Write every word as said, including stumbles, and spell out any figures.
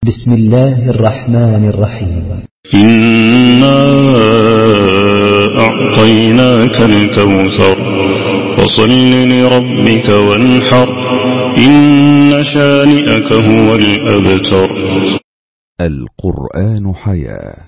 بسم الله الرحمن الرحيم. إنا أعطيناك الكوثر فصل لربك وانحر إن شانئك هو الأبتر. القرآن حياة.